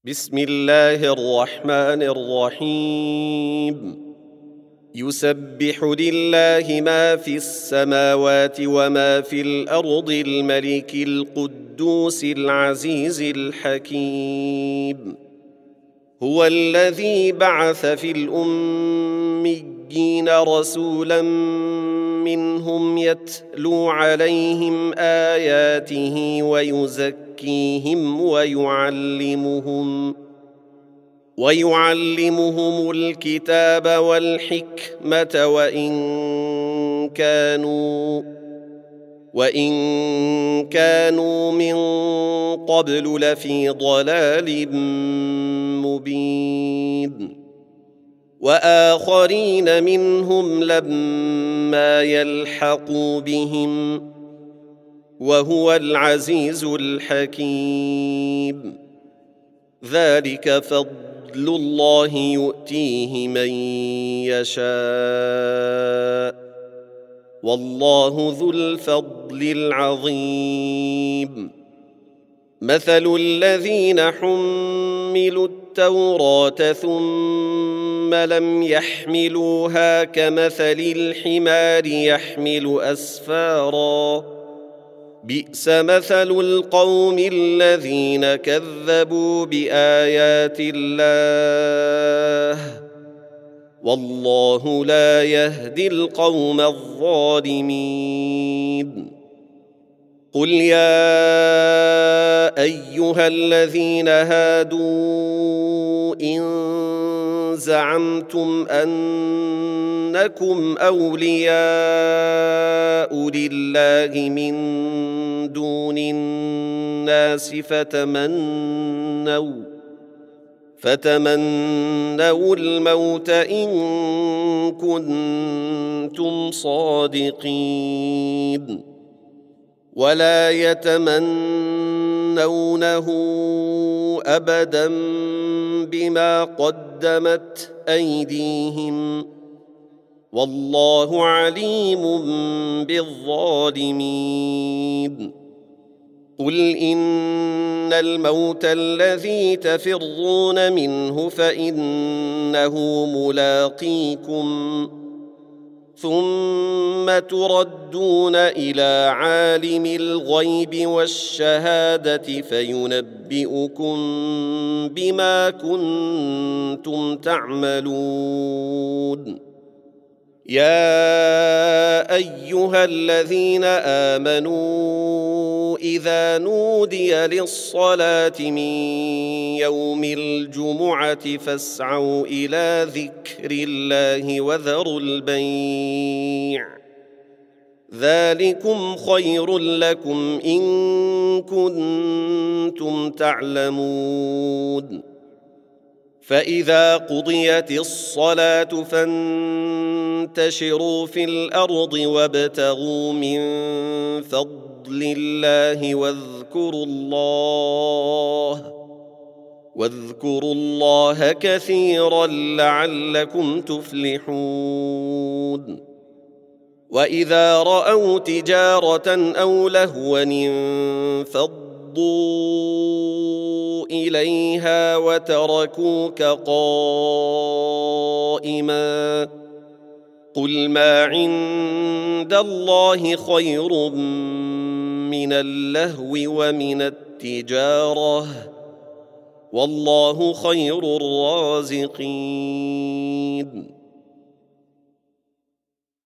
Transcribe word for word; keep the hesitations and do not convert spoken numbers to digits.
بسم الله الرحمن الرحيم. يسبح لله ما في السماوات وما في الأرض الملك القدوس العزيز الحكيم. هو الذي بعث في الأميين رسولا منهم يتلو عليهم آياته ويزكيهم ويعلمهم ويعلمهم الكتاب والحكمة وإن كانوا وإن كانوا من قبل لفي ضلال مبين. وآخرين منهم لما يلحقوا بهم وهو العزيز الحكيم. ذلك فضل الله يؤتيه من يشاء والله ذو الفضل العظيم. مثل الذين حملوا التوراة ثم لم يحملوها كمثل الحمار يحمل أسفارا بئس مثل القوم الذين كذبوا بآيات الله والله لا يهدي القوم الظالمين. قل يا أيها الذين هادوا إن زعمتم أنكم أولياء لله من دون الناس فتمنوا فتمنوا الموت إن كنتم صادقين ولا يتمنونه أبدا بما قدمت أيديهم والله عليم بالظالمين. قل إن الموت الذي تفرون منه فإنه ملاقيكم ثم تردون إلى عالم الغيب والشهادة فينبئكم بما كنتم تعملون. يا أيها الذين آمنوا إذا نودي للصلاة من يوم الجمعة فاسعوا إلى ذكر الله وذروا البيع ذلكم خير لكم إن كنتم تعلمون. فإذا قضيت الصلاة فانتشروا في الأرض وابتغوا من فضل الله واذكروا الله واذكروا الله كثيرا لعلكم تفلحون. وإذا رأوا تجارة أو لهوا انفضوا إليها وتركوك قائما قل ما عند الله خير من اللهو ومن التجارة والله خير الرازقين.